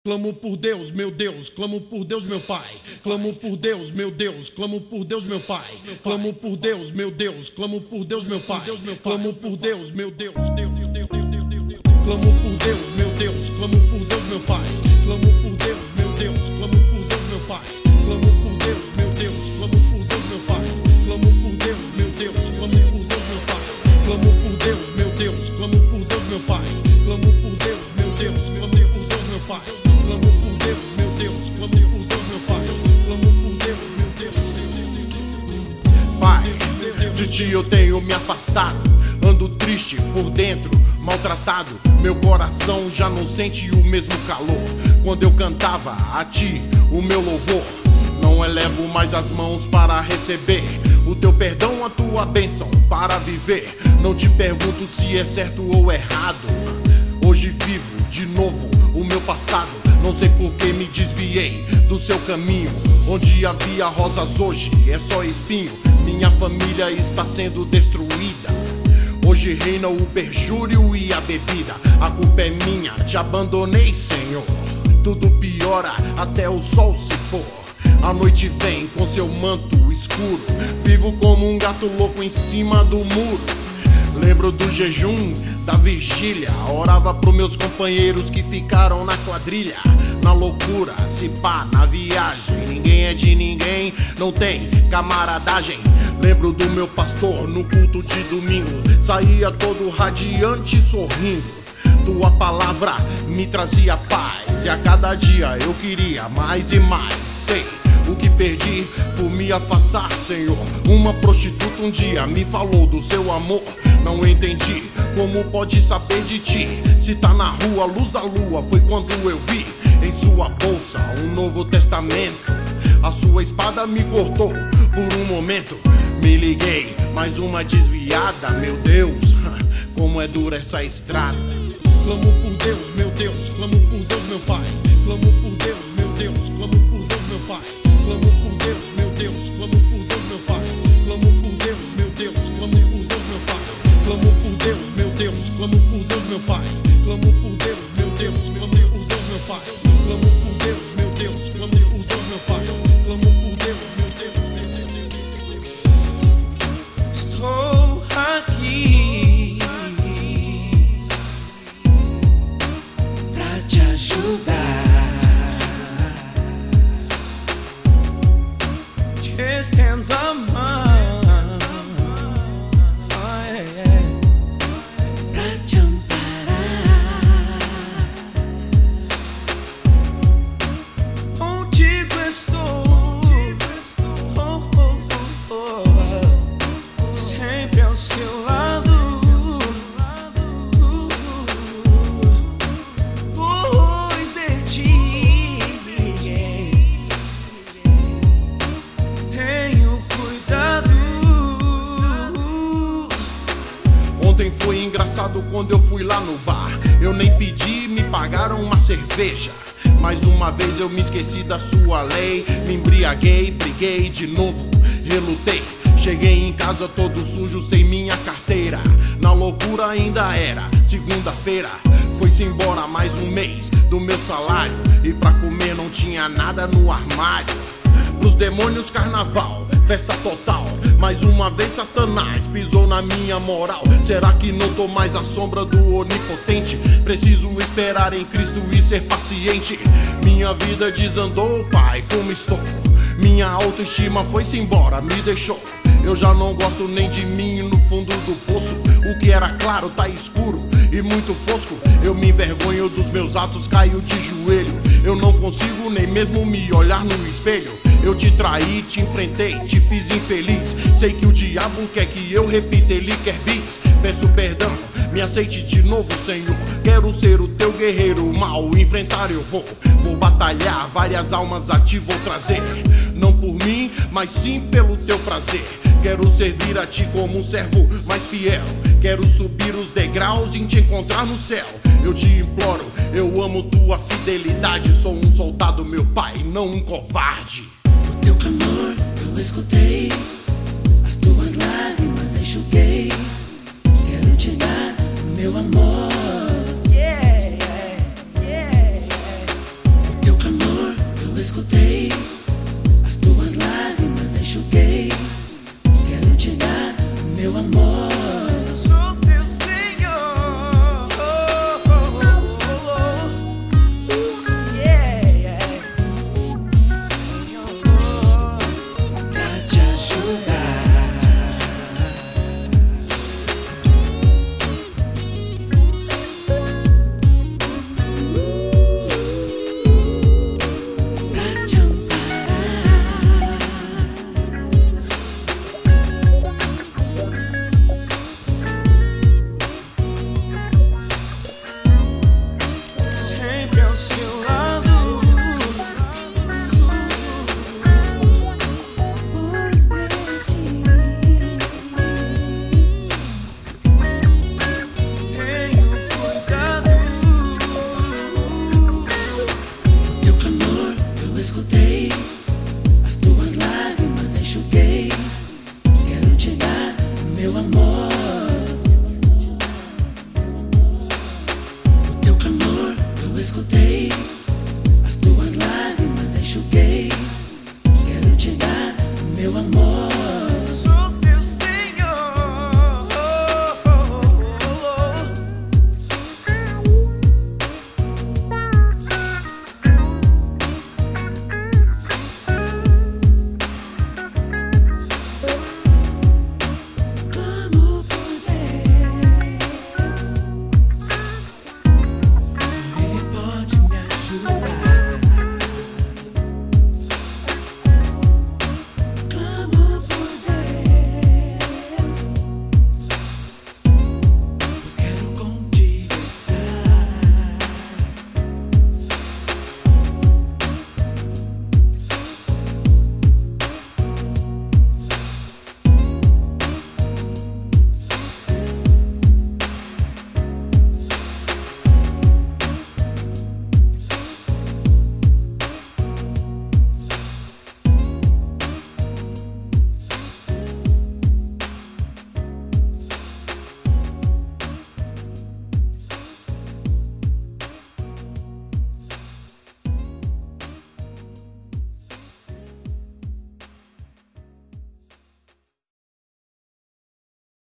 Clamo por Deus, meu Deus, clamo por Deus, meu Pai. Clamo por Deus, meu Deus, clamo por Deus, meu Pai. Clamo por Deus, meu Deus, clamo por Deus, meu Pai. Clamo por Deus, meu Deus, Deus, Deus, Deus, Deus, Deus. Clamo por Deus, meu Deus, clamo por Deus, meu Pai. Clamo por Deus, meu Deus, clamo por Deus, meu Pai. Clamo por Deus, meu Deus, clamo por Deus, meu Pai. Clamo por Deus, meu Deus, clamo por Deus, meu Pai. Clamo por Deus, meu Deus, clamo por Deus, meu Pai. Clamo por Deus, meu Deus, clamo por Deus, meu Pai. Clamo por Deus, meu Deus, clamo por Deus, meu Pai. Clamo por Deus, meu Deus, Pai, de ti eu tenho me afastado. Ando triste por dentro, maltratado. Meu coração já não sente o mesmo calor. Quando eu cantava a ti o meu louvor, não elevo mais as mãos para receber o teu perdão, a tua bênção para viver. Não te pergunto se é certo ou errado. Hoje vivo de novo o meu passado. Não sei por que me desviei do seu caminho. Onde havia rosas hoje é só espinho. Minha família está sendo destruída. Hoje reina o perjúrio e a bebida. A culpa é minha, te abandonei, Senhor. Tudo piora até o sol se pôr. A noite vem com seu manto escuro. Vivo como um gato louco em cima do muro. Lembro do jejum, da vigília. Orava pros meus companheiros que ficaram na quadrilha. Na loucura, se pá, na viagem. Ninguém é de ninguém, não tem camaradagem. Lembro do meu pastor no culto de domingo. Saía todo radiante sorrindo. Tua palavra me trazia paz. E a cada dia eu queria mais e mais. Sei o que perdi por me afastar, Senhor. Uma prostituta um dia me falou do seu amor. Não entendi como pode saber de ti. Se tá na rua, a luz da lua. Foi quando eu vi em sua bolsa um Novo Testamento. A sua espada me cortou por um momento. Me liguei, mais uma desviada. Meu Deus, como é dura essa estrada. Clamo por Deus, meu Deus, clamo por Deus, meu Pai. Clamo por Deus, meu Deus, clamo por Deus, meu Pai. Clamo por Deus, meu Deus, clamo por Deus, meu Pai. Clamo por Deus, meu Deus, clamo por Deus, meu Pai. Clamo por Deus, meu Deus, clamo por Deus, meu Pai. Clamo por Deus, meu Deus, clamo por Deus, meu Pai. Clamo por Deus, meu Deus, clamo por Deus, meu Pai. Clamo por Deus, meu Deus. Estou aqui pra te ajudar. Te estendo a mão, pra te amparar. Contigo estou, sempre ao seu lado. Pois de ti tenho cuidado. Ontem foi engraçado quando eu fui lá no bar. Eu nem pedi, me pagaram uma cerveja. Mais uma vez eu me esqueci da sua lei. Me embriaguei, briguei de novo, relutei. Cheguei em casa todo sujo, sem minha carteira. Na loucura ainda era segunda-feira. Foi-se embora mais um mês do meu salário. E pra comer não tinha nada no armário. Pros demônios carnaval, festa total. Mais uma vez Satanás pisou na minha moral. Será que não tô mais à sombra do onipotente? Preciso esperar em Cristo e ser paciente. Minha vida desandou, Pai, como estou? Minha autoestima foi-se embora, me deixou. Eu já não gosto nem de mim no fundo do poço. O que era claro tá escuro e muito fosco. Eu me envergonho dos meus atos, caio de joelho. Eu não consigo nem mesmo me olhar no espelho. Eu te traí, te enfrentei, te fiz infeliz. Sei que o diabo quer que eu repita, ele quer bis. Peço perdão, me aceite de novo, Senhor. Quero ser o teu guerreiro, mal enfrentar eu vou. Vou batalhar, várias almas a ti vou trazer. Não por mim, mas sim pelo teu prazer. Quero servir a ti como um servo mais fiel. Quero subir os degraus e te encontrar no céu. Eu te imploro, eu amo tua fidelidade. Sou um soldado, meu Pai, não um covarde. O teu clamor eu escutei, as tuas lágrimas enxuguei. Quero te dar meu amor. escutei, as tuas lágrimas enxuguei. Quero te dar o meu amor.